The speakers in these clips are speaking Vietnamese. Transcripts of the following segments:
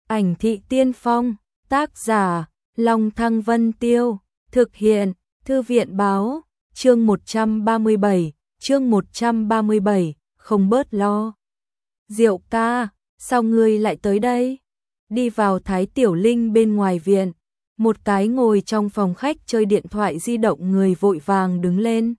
Ảnh thị tiên phong, tác giả, Long Thăng Vân Tiêu, thực hiện, Thư viện báo, chương 137, không bớt lo. Diệu ca, sao ngươi lại tới đây? Đi vào Thái Tiểu Linh bên ngoài viện, một cái ngồi trong phòng khách chơi điện thoại di động người vội vàng đứng lên.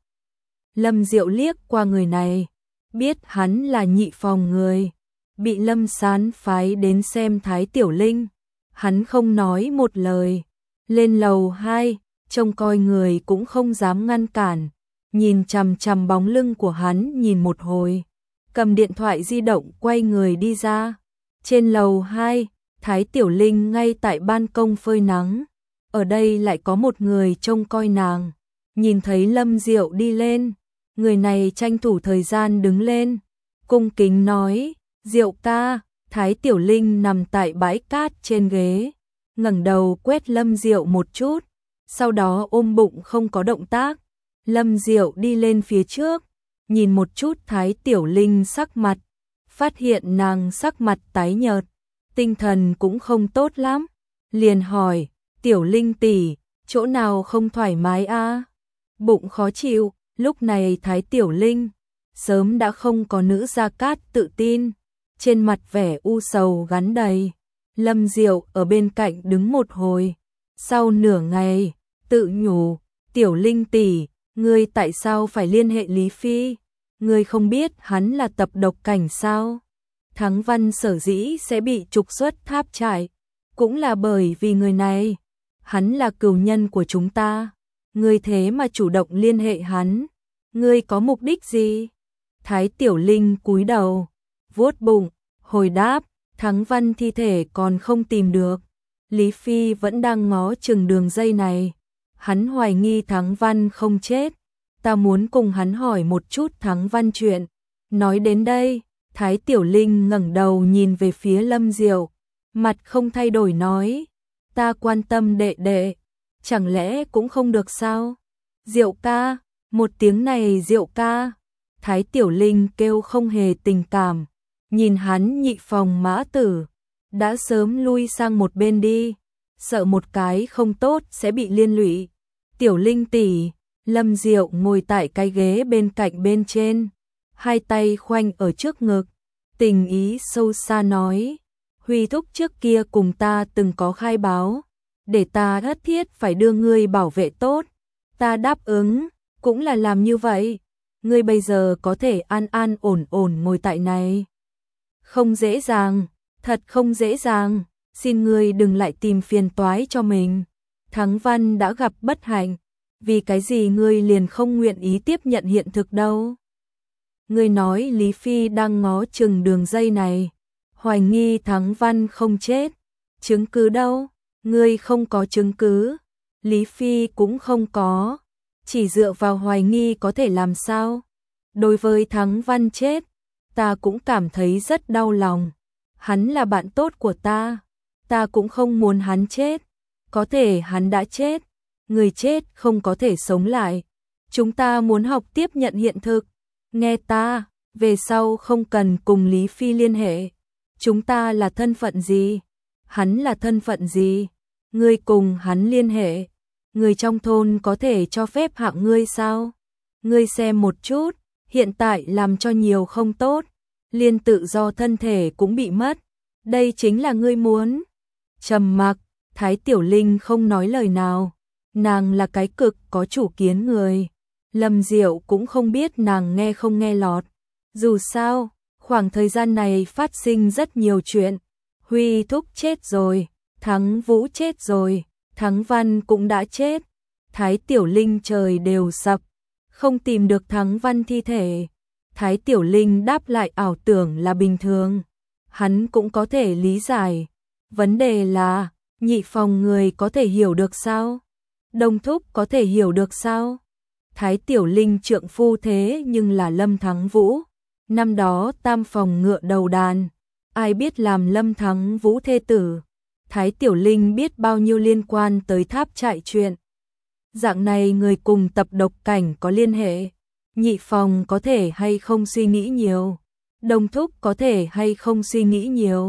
Lâm Diệu liếc qua người này, biết hắn là Nhị Phòng người, bị Lâm Sán phái đến xem Thái Tiểu Linh. Hắn không nói một lời, lên lầu 2, trông coi người cũng không dám ngăn cản, nhìn chằm chằm bóng lưng của hắn nhìn một hồi, cầm điện thoại di động quay người đi ra. Trên lầu 2, Thái Tiểu Linh ngay tại ban công phơi nắng, ở đây lại có một người trông coi nàng. Nhìn thấy Lâm Diệu đi lên, người này tranh thủ thời gian đứng lên, cung kính nói, Diệu ca. Thái Tiểu Linh nằm tại bãi cát trên ghế, ngẩng đầu quét Lâm Diệu một chút, sau đó ôm bụng không có động tác. Lâm Diệu đi lên phía trước, nhìn một chút Thái Tiểu Linh sắc mặt, phát hiện nàng sắc mặt tái nhợt, tinh thần cũng không tốt lắm, liền hỏi, Tiểu Linh tỷ, chỗ nào không thoải mái a? Bụng khó chịu. Lúc này Thái Tiểu Linh sớm đã không có nữ gia cát tự tin, trên mặt vẻ u sầu gắn đầy. Lâm Diệu ở bên cạnh đứng một hồi, sau nửa ngày, tự nhủ, Tiểu Linh tỷ, ngươi tại sao phải liên hệ Lý Phi? Ngươi không biết hắn là tập độc cảnh sao? Thắng Văn sở dĩ sẽ bị trục xuất tháp trại, cũng là bởi vì người này. Hắn là cừu nhân của chúng ta. Ngươi thế mà chủ động liên hệ hắn, ngươi có mục đích gì? Thái Tiểu Linh cúi đầu, vuốt bụng, hồi đáp, Thắng Văn thi thể còn không tìm được. Lý Phi vẫn đang ngó chừng đường dây này. Hắn hoài nghi Thắng Văn không chết. Ta muốn cùng hắn hỏi một chút Thắng Văn chuyện. Nói đến đây, Thái Tiểu Linh ngẩng đầu nhìn về phía Lâm Diệu, mặt không thay đổi nói, ta quan tâm đệ đệ, chẳng lẽ cũng không được sao? Diệu ca, một tiếng này Diệu ca. Thái Tiểu Linh kêu không hề tình cảm, nhìn hắn. Nhị Phòng Mã Tử đã sớm lui sang một bên đi, sợ một cái không tốt sẽ bị liên lụy. Tiểu Linh tỷ. Lâm Diệu ngồi tại cái ghế bên cạnh bên trên, hai tay khoanh ở trước ngực, tình ý sâu xa nói, Huy thúc trước kia cùng ta từng có khai báo, để ta nhất thiết phải đưa ngươi bảo vệ tốt. Ta đáp ứng, cũng là làm như vậy. Ngươi bây giờ có thể an an ổn ổn ngồi tại này. Không dễ dàng, thật không dễ dàng, xin ngươi đừng lại tìm phiền toái cho mình. Thắng Văn đã gặp bất hạnh, vì cái gì ngươi liền không nguyện ý tiếp nhận hiện thực đâu? Ngươi nói Lý Phi đang ngó chừng đường dây này, hoài nghi Thắng Văn không chết, chứng cứ đâu? Ngươi không có chứng cứ, Lý Phi cũng không có, chỉ dựa vào hoài nghi có thể làm sao? Đối với Thắng Văn chết, ta cũng cảm thấy rất đau lòng. Hắn là bạn tốt của ta cũng không muốn hắn chết. Có thể hắn đã chết, người chết không có thể sống lại. Chúng ta muốn học tiếp nhận hiện thực. Nghe ta, về sau không cần cùng Lý Phi liên hệ. Chúng ta là thân phận gì? Hắn là thân phận gì? Ngươi cùng hắn liên hệ. Người trong thôn có thể cho phép hạng ngươi sao? Ngươi xem một chút, hiện tại làm cho nhiều không tốt, liên tự do thân thể cũng bị mất. Đây chính là ngươi muốn. Trầm mặc, Thái Tiểu Linh không nói lời nào. Nàng là cái cực có chủ kiến người. Lâm Diệu cũng không biết nàng nghe không nghe lọt. Dù sao, khoảng thời gian này phát sinh rất nhiều chuyện. Huy thúc chết rồi, Thắng Vũ chết rồi, Thắng Văn cũng đã chết. Thái Tiểu Linh trời đều sập, không tìm được Thắng Văn thi thể. Thái Tiểu Linh đáp lại ảo tưởng là bình thường, hắn cũng có thể lý giải. Vấn đề là, Nhị Phòng người có thể hiểu được sao? Đông thúc có thể hiểu được sao? Thái Tiểu Linh trượng phu thế nhưng là Lâm Thắng Vũ. Năm đó Tam Phòng ngựa đầu đàn, ai biết làm Lâm Thắng Vũ thê tử. Thái Tiểu Linh biết bao nhiêu liên quan tới tháp trại chuyện. Dạng này người cùng tập độc cảnh có liên hệ. Nhị Phòng có thể hay không suy nghĩ nhiều, Đông thúc có thể hay không suy nghĩ nhiều.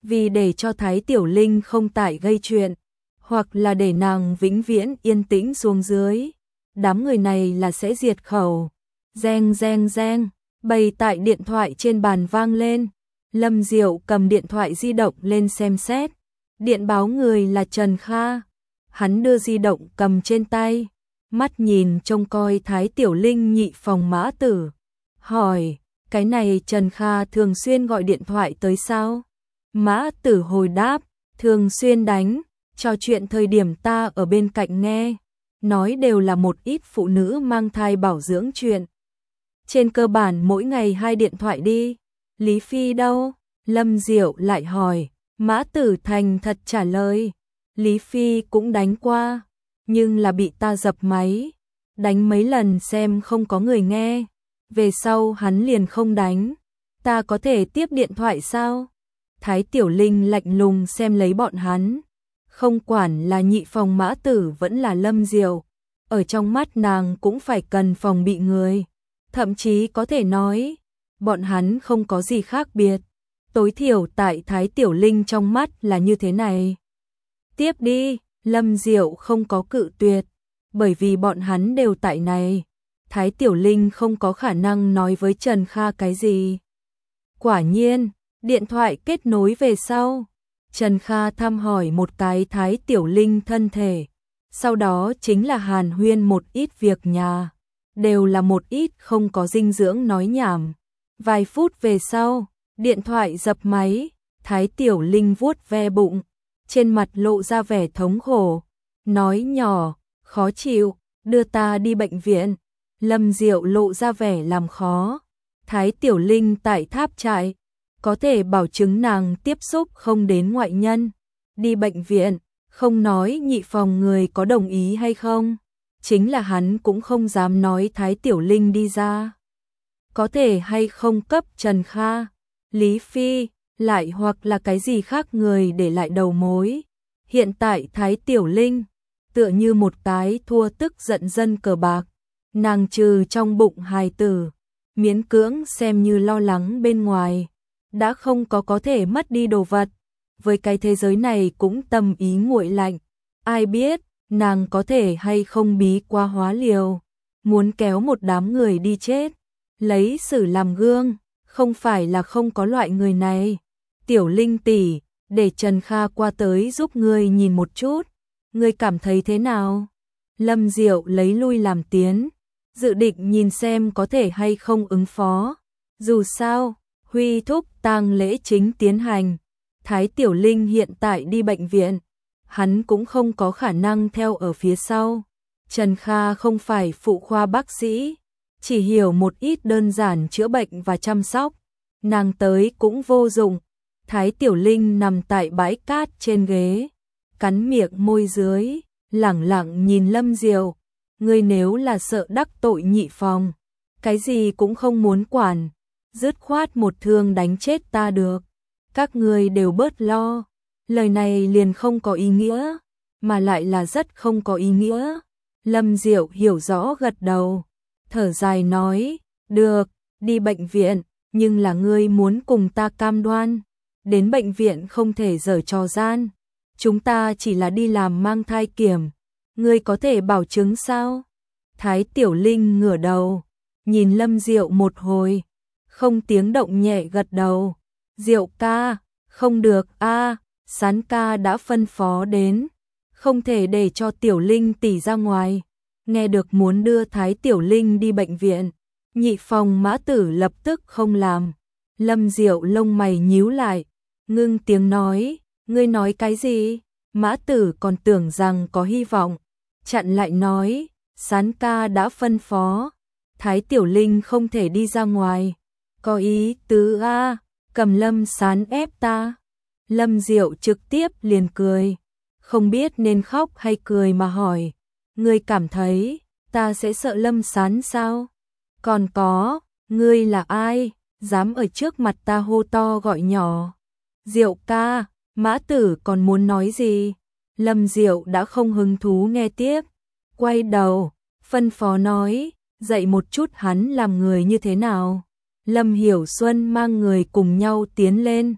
vì để cho Thái Tiểu Linh không tại gây chuyện, hoặc là để nàng vĩnh viễn yên tĩnh xuống dưới. Đám người này là sẽ diệt khẩu. Reng reng reng, bầy tại điện thoại trên bàn vang lên. Lâm Diệu cầm điện thoại di động lên xem xét. Điện báo người là Trần Kha. Hắn đưa di động cầm trên tay, mắt nhìn trông coi Thái Tiểu Linh nhị phòng Mã Tử. Hỏi, cái này Trần Kha thường xuyên gọi điện thoại tới sao? Mã Tử hồi đáp, thường xuyên đánh, trò chuyện thời điểm ta ở bên cạnh nghe. Nói đều là một ít phụ nữ mang thai bảo dưỡng chuyện. Trên cơ bản mỗi ngày 2 điện thoại đi. Lý Phi đâu? Lâm Diệu lại hỏi. Mã Tử thành thật trả lời. Lý Phi cũng đánh qua, nhưng là bị ta dập máy. Đánh mấy lần xem không có người nghe. Về sau hắn liền không đánh. Ta có thể tiếp điện thoại sao? Thái Tiểu Linh lạnh lùng xem lấy bọn hắn. Không quản là nhị phòng Mã Tử vẫn là Lâm Diệu, ở trong mắt nàng cũng phải cần phòng bị người. Thậm chí có thể nói, bọn hắn không có gì khác biệt. Tối thiểu tại Thái Tiểu Linh trong mắt là như thế này. Tiếp đi, Lâm Diệu không có cự tuyệt, bởi vì bọn hắn đều tại này. Thái Tiểu Linh không có khả năng nói với Trần Kha cái gì. Quả nhiên, điện thoại kết nối về sau. Trần Kha thăm hỏi một cái Thái Tiểu Linh thân thể. Sau đó chính là hàn huyên một ít việc nhà. Đều là một ít không có dinh dưỡng nói nhảm. Vài phút về sau, điện thoại dập máy. Thái Tiểu Linh vuốt ve bụng, trên mặt lộ ra vẻ thống khổ. Nói nhỏ, khó chịu, đưa ta đi bệnh viện. Lâm Diệu lộ ra vẻ làm khó. Thái Tiểu Linh tại tháp trại, có thể bảo chứng nàng tiếp xúc không đến ngoại nhân. Đi bệnh viện, không nói nhị phòng người có đồng ý hay không. Chính là hắn cũng không dám nói Thái Tiểu Linh đi ra. Có thể hay không cấp Trần Kha, Lý Phi, lại hoặc là cái gì khác người để lại đầu mối. Hiện tại Thái Tiểu Linh, tựa như một cái thua tức giận dân cờ bạc. Nàng trừ trong bụng hài tử, miễn cưỡng xem như lo lắng bên ngoài. Đã không có thể mất đi đồ vật. Với cái thế giới này cũng tâm ý nguội lạnh. Ai biết, nàng có thể hay không bí qua hóa liều. Muốn kéo một đám người đi chết. Lấy xử làm gương, không phải là không có loại người này. Tiểu Linh tỷ, để Trần Kha qua tới giúp ngươi nhìn một chút. Ngươi cảm thấy thế nào? Lâm Diệu lấy lui làm tiến, dự định nhìn xem có thể hay không ứng phó. Dù sao, Huy thúc tang lễ chính tiến hành. Thái Tiểu Linh hiện tại đi bệnh viện, hắn cũng không có khả năng theo ở phía sau. Trần Kha không phải phụ khoa bác sĩ, chỉ hiểu một ít đơn giản chữa bệnh và chăm sóc. Nàng tới cũng vô dụng. Thái Tiểu Linh nằm tại bãi cát trên ghế, cắn miệng môi dưới, lẳng lặng nhìn Lâm Diệu. Ngươi nếu là sợ đắc tội nhị phòng, cái gì cũng không muốn quản, dứt khoát một thương đánh chết ta được. Các ngươi đều bớt lo. Lời này liền không có ý nghĩa, mà lại là rất không có ý nghĩa. Lâm Diệu hiểu rõ gật đầu, thở dài nói, được, đi bệnh viện, nhưng là ngươi muốn cùng ta cam đoan. Đến bệnh viện không thể giở trò gian. Chúng ta chỉ là đi làm mang thai kiểm. Ngươi có thể bảo chứng sao? Thái Tiểu Linh ngửa đầu, nhìn Lâm Diệu một hồi, không tiếng động nhẹ gật đầu. Diệu ca, không được a, Sán ca đã phân phó đến, không thể để cho Tiểu Linh tỷ ra ngoài. Nghe được muốn đưa Thái Tiểu Linh đi bệnh viện, nhị phòng Mã Tử lập tức không làm. Lâm Diệu lông mày nhíu lại, ngưng tiếng nói, ngươi nói cái gì? Mã Tử còn tưởng rằng có hy vọng, chặn lại nói, Sán ca đã phân phó, Thái Tiểu Linh không thể đi ra ngoài. Có ý tứ a, cầm Lâm Sán ép ta. Lâm Diệu trực tiếp liền cười, không biết nên khóc hay cười mà hỏi, ngươi cảm thấy ta sẽ sợ Lâm Sán sao? Còn có, ngươi là ai, dám ở trước mặt ta hô to gọi nhỏ? Diệu ca, Mã Tử còn muốn nói gì? Lâm Diệu đã không hứng thú nghe tiếp, quay đầu, phân phó nói, dạy một chút hắn làm người như thế nào. Lâm Hiểu Xuân mang người cùng nhau tiến lên,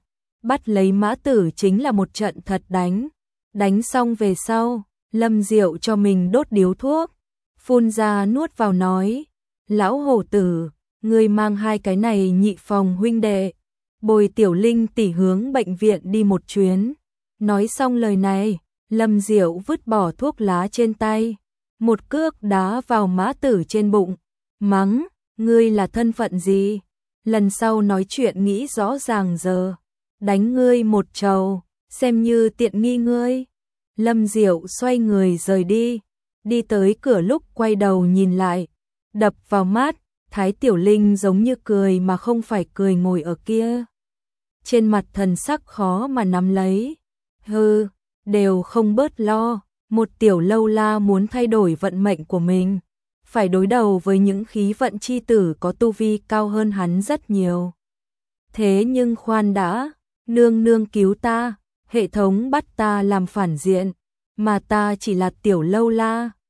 bắt lấy Mã Tử chính là một trận thật đánh. Đánh xong về sau, Lâm Diệu cho mình đốt điếu thuốc, phun ra nuốt vào nói, lão hổ tử, ngươi mang hai cái này nhị phòng huynh đệ, bồi Tiểu Linh tỷ hướng bệnh viện đi một chuyến. Nói xong lời này, Lâm Diệu vứt bỏ thuốc lá trên tay, một cước đá vào Mã Tử trên bụng, mắng, ngươi là thân phận gì? Lần sau nói chuyện nghĩ rõ ràng giờ, đánh ngươi một trầu, xem như tiện nghi ngươi. Lâm Diệu xoay người rời đi, đi tới cửa lúc quay đầu nhìn lại, đập vào mắt, Thái Tiểu Linh giống như cười mà không phải cười ngồi ở kia. Trên mặt thần sắc khó mà nắm lấy, hừ, đều không bớt lo, một tiểu lâu la muốn thay đổi vận mệnh của mình, phải đối đầu với những khí vận chi tử có tu vi cao hơn hắn rất nhiều. Thế nhưng khoan đã, nương nương cứu ta, hệ thống bắt ta làm phản diện, mà ta chỉ là tiểu lâu la,